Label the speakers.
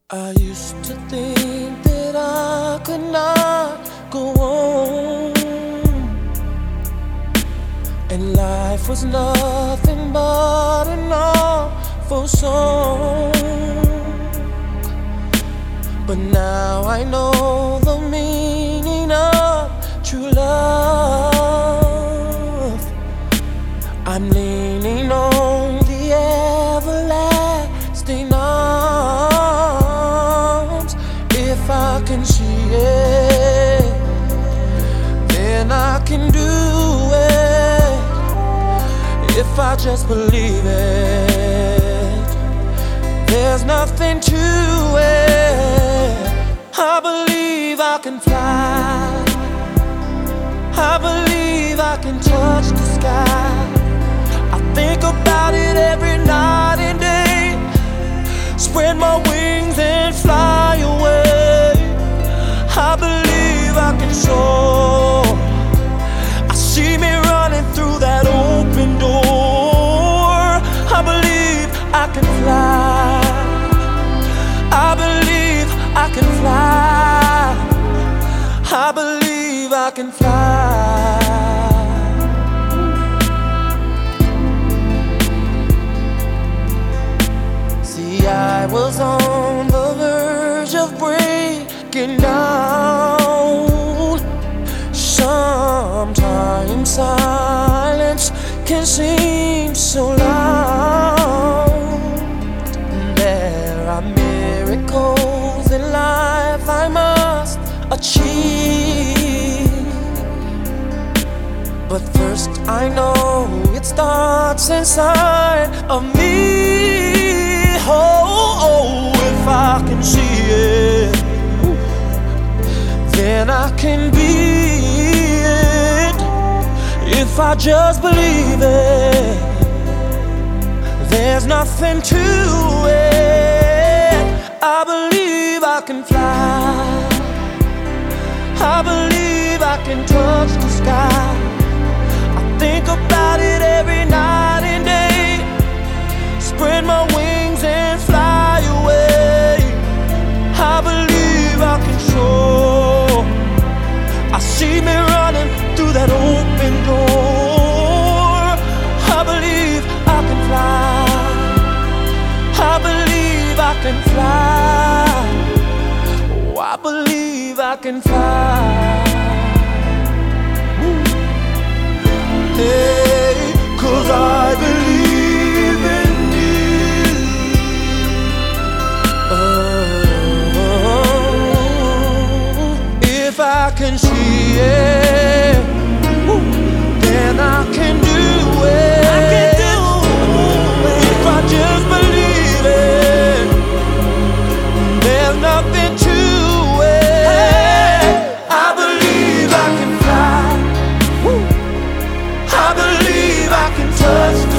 Speaker 1: I used to think that I could not go on, and life was nothing but an awful song. But now I know the meaning of true love. I'm leaning on the everlasting arms. If I can see it, then I can do it. If I just believe it, there's nothing to it. I believe I can fly. I believe I can touch the sky. I think about it every night and day. Spread my wings and fly away. I believe I can soar. I see me running through that open door. I believe I can fly. I believe I can fly. I believe I can fly. See, I was on the verge of breaking down. Sometimes silence can seem so loud. There are miracles in life I must achieve, but first I know it starts inside of me. Oh, if I can see it, then I can be it. If I just believe it, there's nothing to it. I believe I can fly. I believe I can touch the sky. I think about it every night and day. Spread my wings and fly away. I believe I can soar. I see me running through that open door. I believe I can fly. I believe I can fly. Oh, I believe I can fly. Hey, 'cause I believe in you. Oh, if I can see it, then I can do it. I can do it. If I just believe it, there's nothing to it. I believe I can fly. I believe I can touch the